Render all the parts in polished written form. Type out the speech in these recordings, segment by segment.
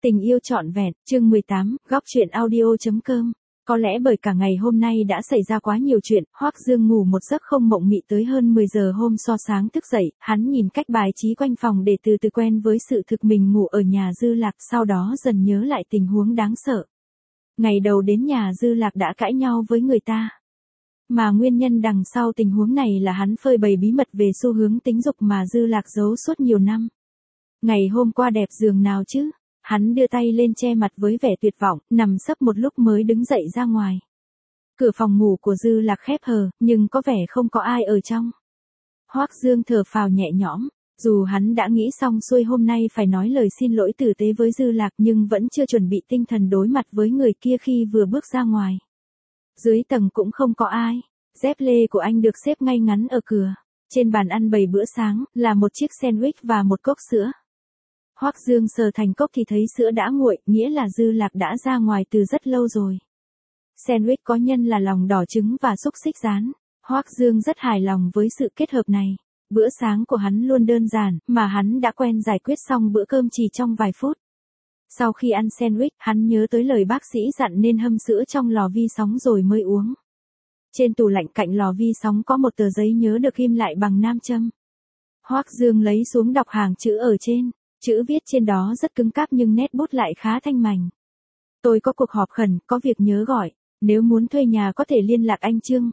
Tình yêu trọn vẹn, chương 18, góc truyện audio.com. Có lẽ bởi cả ngày hôm nay đã xảy ra quá nhiều chuyện, Hoắc Dương ngủ một giấc không mộng mị tới hơn 10 giờ hôm sau sáng thức dậy, hắn nhìn cách bài trí quanh phòng để từ từ quen với sự thực mình ngủ ở nhà Dư Lạc, sau đó dần nhớ lại tình huống đáng sợ. Ngày đầu đến nhà Dư Lạc đã cãi nhau với người ta. Mà nguyên nhân đằng sau tình huống này là hắn phơi bày bí mật về xu hướng tính dục mà Dư Lạc giấu suốt nhiều năm. Ngày hôm qua đẹp giường nào chứ? Hắn đưa tay lên che mặt với vẻ tuyệt vọng, nằm sấp một lúc mới đứng dậy ra ngoài. Cửa phòng ngủ của Dư Lạc khép hờ, nhưng có vẻ không có ai ở trong. Hoắc Dương thở phào nhẹ nhõm, dù hắn đã nghĩ xong xuôi hôm nay phải nói lời xin lỗi tử tế với Dư Lạc nhưng vẫn chưa chuẩn bị tinh thần đối mặt với người kia khi vừa bước ra ngoài. Dưới tầng cũng không có ai, dép lê của anh được xếp ngay ngắn ở cửa. Trên bàn ăn bày bữa sáng, là một chiếc sandwich và một cốc sữa. Hoắc Dương sờ thành cốc thì thấy sữa đã nguội, nghĩa là Dư Lạc đã ra ngoài từ rất lâu rồi. Sandwich có nhân là lòng đỏ trứng và xúc xích rán. Hoắc Dương rất hài lòng với sự kết hợp này. Bữa sáng của hắn luôn đơn giản, mà hắn đã quen giải quyết xong bữa cơm chỉ trong vài phút. Sau khi ăn sandwich, hắn nhớ tới lời bác sĩ dặn nên hâm sữa trong lò vi sóng rồi mới uống. Trên tủ lạnh cạnh lò vi sóng có một tờ giấy nhớ được ghim lại bằng nam châm. Hoắc Dương lấy xuống đọc hàng chữ ở trên. Chữ viết trên đó rất cứng cáp nhưng nét bút lại khá thanh mảnh. Tôi có cuộc họp khẩn, có việc nhớ gọi. Nếu muốn thuê nhà có thể liên lạc anh Trương,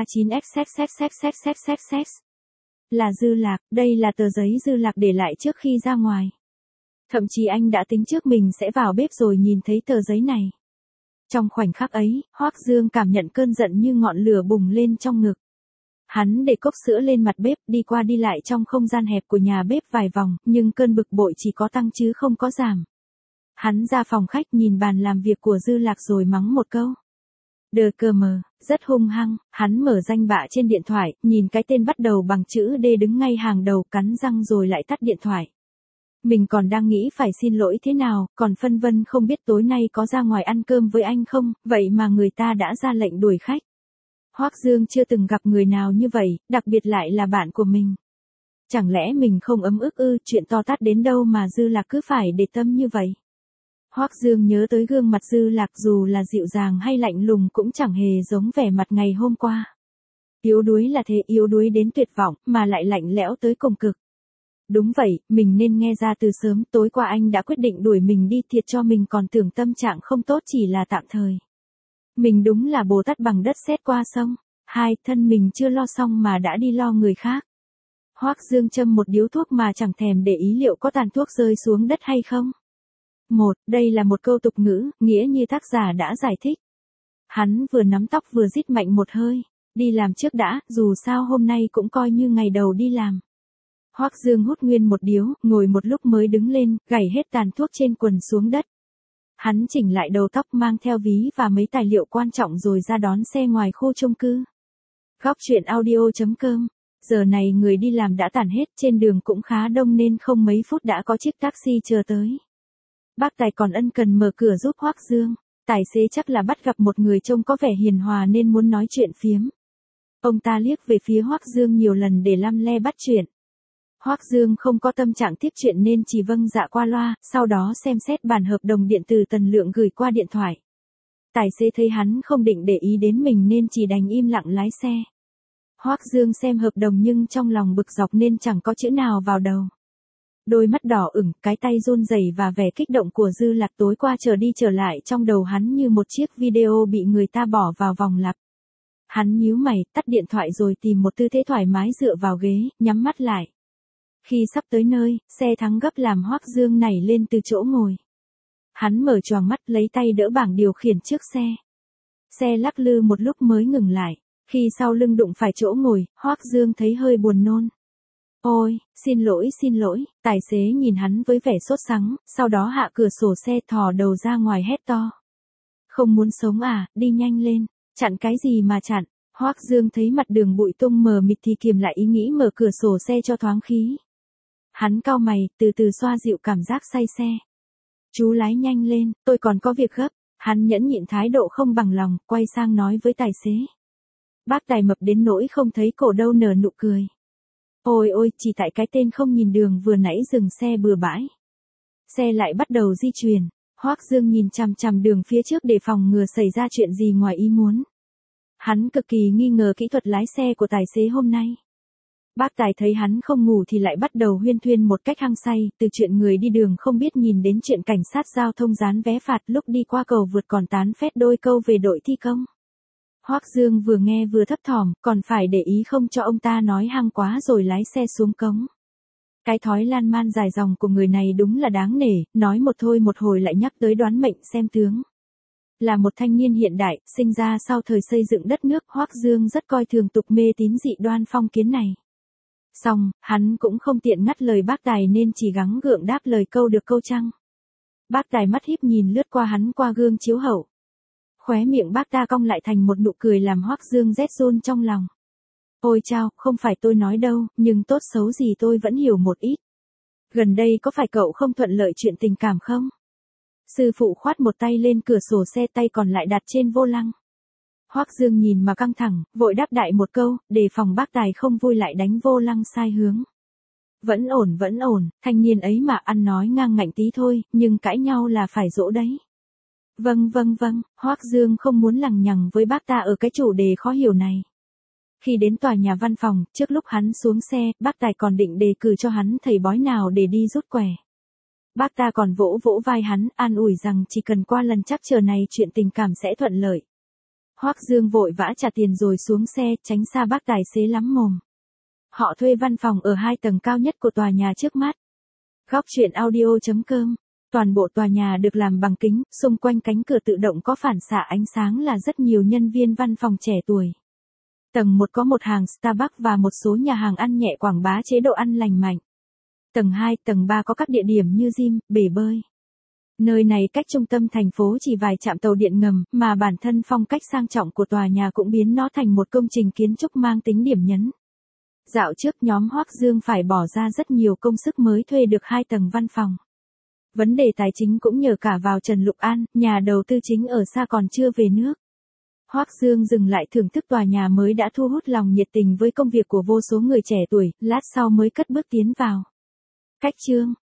139XXXXXXXX. Là Dư Lạc, đây là tờ giấy Dư Lạc để lại trước khi ra ngoài. Thậm chí anh đã tính trước mình sẽ vào bếp rồi nhìn thấy tờ giấy này. Trong khoảnh khắc ấy, Hoắc Dương cảm nhận cơn giận như ngọn lửa bùng lên trong ngực. Hắn để cốc sữa lên mặt bếp, đi qua đi lại trong không gian hẹp của nhà bếp vài vòng, nhưng cơn bực bội chỉ có tăng chứ không có giảm. Hắn ra phòng khách nhìn bàn làm việc của Dư Lạc rồi mắng một câu. Đờ cơ mờ, rất hung hăng, hắn mở danh bạ trên điện thoại, nhìn cái tên bắt đầu bằng chữ D đứng ngay hàng đầu, cắn răng rồi lại tắt điện thoại. Mình còn đang nghĩ phải xin lỗi thế nào, còn phân vân không biết tối nay có ra ngoài ăn cơm với anh không, vậy mà người ta đã ra lệnh đuổi khách. Hoắc Dương chưa từng gặp người nào như vậy, đặc biệt lại là bạn của mình. Chẳng lẽ mình không ấm ức ư, chuyện to tát đến đâu mà Dư Lạc cứ phải để tâm như vậy. Hoắc Dương nhớ tới gương mặt Dư Lạc dù là dịu dàng hay lạnh lùng cũng chẳng hề giống vẻ mặt ngày hôm qua. Yếu đuối là thế, yếu đuối đến tuyệt vọng, mà lại lạnh lẽo tới cùng cực. Đúng vậy, mình nên nghe ra từ sớm, tối qua anh đã quyết định đuổi mình đi, thiệt cho mình còn tưởng tâm trạng không tốt chỉ là tạm thời. Mình đúng là Bồ Tát bằng đất sét qua sông. Thân mình chưa lo xong mà đã đi lo người khác. Hoắc Dương châm một điếu thuốc mà chẳng thèm để ý liệu có tàn thuốc rơi xuống đất hay không. Đây là một câu tục ngữ, nghĩa như tác giả đã giải thích. Hắn vừa nắm tóc vừa rít mạnh một hơi. Đi làm trước đã, dù sao hôm nay cũng coi như ngày đầu đi làm. Hoắc Dương hút nguyên một điếu, ngồi một lúc mới đứng lên, gảy hết tàn thuốc trên quần xuống đất. Hắn chỉnh lại đầu tóc, mang theo ví và mấy tài liệu quan trọng rồi ra đón xe ngoài khu chung cư. Góc truyện audio.com. Giờ này người đi làm đã tản hết, trên đường cũng khá đông nên không mấy phút đã có chiếc taxi chờ tới. Bác tài còn ân cần mở cửa giúp Hoắc Dương. Tài xế chắc là bắt gặp một người trông có vẻ hiền hòa nên muốn nói chuyện phiếm. Ông ta liếc về phía Hoắc Dương nhiều lần để lăm le bắt chuyện. Hoắc Dương không có tâm trạng tiếp chuyện nên chỉ vâng dạ qua loa, sau đó xem xét bản hợp đồng điện tử Tần Lượng gửi qua điện thoại. Tài xế thấy hắn không định để ý đến mình nên chỉ đành im lặng lái xe. Hoắc Dương xem hợp đồng nhưng trong lòng bực dọc nên chẳng có chữ nào vào đầu. Đôi mắt đỏ ửng, cái tay run rẩy và vẻ kích động của Dư Lạc tối qua trở đi trở lại trong đầu hắn như một chiếc video bị người ta bỏ vào vòng lặp. Hắn nhíu mày, tắt điện thoại rồi tìm một tư thế thoải mái dựa vào ghế, nhắm mắt lại. Khi sắp tới nơi, xe thắng gấp làm Hoắc Dương nảy lên từ chỗ ngồi. Hắn mở choàng mắt lấy tay đỡ bảng điều khiển trước xe. Xe lắc lư một lúc mới ngừng lại. Khi sau lưng đụng phải chỗ ngồi, Hoắc Dương thấy hơi buồn nôn. Ôi, xin lỗi, tài xế nhìn hắn với vẻ sốt sắng, sau đó hạ cửa sổ xe thò đầu ra ngoài hét to. Không muốn sống à, đi nhanh lên, chặn cái gì mà chặn. Hoắc Dương thấy mặt đường bụi tung mờ mịt thì kiềm lại ý nghĩ mở cửa sổ xe cho thoáng khí. Hắn cau mày, từ từ xoa dịu cảm giác say xe. Chú lái nhanh lên, tôi còn có việc gấp. Hắn nhẫn nhịn thái độ không bằng lòng, quay sang nói với tài xế. Bác tài mập đến nỗi không thấy cổ đâu nở nụ cười. Ôi ôi, chỉ tại cái tên không nhìn đường vừa nãy dừng xe bừa bãi. Xe lại bắt đầu di chuyển, Hoắc Dương nhìn chằm chằm đường phía trước để phòng ngừa xảy ra chuyện gì ngoài ý muốn. Hắn cực kỳ nghi ngờ kỹ thuật lái xe của tài xế hôm nay. Bác tài thấy hắn không ngủ thì lại bắt đầu huyên thuyên một cách hăng say, từ chuyện người đi đường không biết nhìn đến chuyện cảnh sát giao thông dán vé phạt lúc đi qua cầu vượt còn tán phét đôi câu về đội thi công. Hoắc Dương vừa nghe vừa thấp thỏm, còn phải để ý không cho ông ta nói hăng quá rồi lái xe xuống cống. Cái thói lan man dài dòng của người này đúng là đáng nể, nói một thôi một hồi lại nhắc tới đoán mệnh xem tướng. Là một thanh niên hiện đại, sinh ra sau thời xây dựng đất nước, Hoắc Dương rất coi thường tục mê tín dị đoan phong kiến này. Xong, hắn cũng không tiện ngắt lời bác tài nên chỉ gắng gượng đáp lời câu được câu trăng. Bác tài mắt híp nhìn lướt qua hắn qua gương chiếu hậu. Khóe miệng bác ta cong lại thành một nụ cười làm Hoắc Dương rét run trong lòng. Ôi chao, không phải tôi nói đâu, nhưng tốt xấu gì tôi vẫn hiểu một ít. Gần đây có phải cậu không thuận lợi chuyện tình cảm không? Sư phụ khoát một tay lên cửa sổ xe, tay còn lại đặt trên vô lăng. Hoắc Dương nhìn mà căng thẳng, vội đáp đại một câu, đề phòng bác tài không vui lại đánh vô lăng sai hướng. Vẫn ổn, thanh niên ấy mà ăn nói ngang ngạnh tí thôi, nhưng cãi nhau là phải dỗ đấy. Vâng, Hoắc Dương không muốn lằng nhằng với bác ta ở cái chủ đề khó hiểu này. Khi đến tòa nhà văn phòng, trước lúc hắn xuống xe, bác tài còn định đề cử cho hắn thầy bói nào để đi rút quẻ. Bác ta còn vỗ vỗ vai hắn, an ủi rằng chỉ cần qua lần trắc trở này chuyện tình cảm sẽ thuận lợi. Hoắc Dương vội vã trả tiền rồi xuống xe, tránh xa bác tài xế lắm mồm. Họ thuê văn phòng ở 2 tầng cao nhất của tòa nhà trước mắt. Góc truyện audio.com. Toàn bộ tòa nhà được làm bằng kính, xung quanh cánh cửa tự động có phản xạ ánh sáng là rất nhiều nhân viên văn phòng trẻ tuổi. Tầng 1 có một hàng Starbucks và một số nhà hàng ăn nhẹ quảng bá chế độ ăn lành mạnh. Tầng 2, tầng 3 có các địa điểm như gym, bể bơi. Nơi này cách trung tâm thành phố chỉ vài trạm tàu điện ngầm, mà bản thân phong cách sang trọng của tòa nhà cũng biến nó thành một công trình kiến trúc mang tính điểm nhấn. Dạo trước nhóm Hoắc Dương phải bỏ ra rất nhiều công sức mới thuê được 2 tầng văn phòng. Vấn đề tài chính cũng nhờ cả vào Trần Lục An, nhà đầu tư chính ở xa còn chưa về nước. Hoắc Dương dừng lại thưởng thức tòa nhà mới đã thu hút lòng nhiệt tình với công việc của vô số người trẻ tuổi, lát sau mới cất bước tiến vào. Cách chương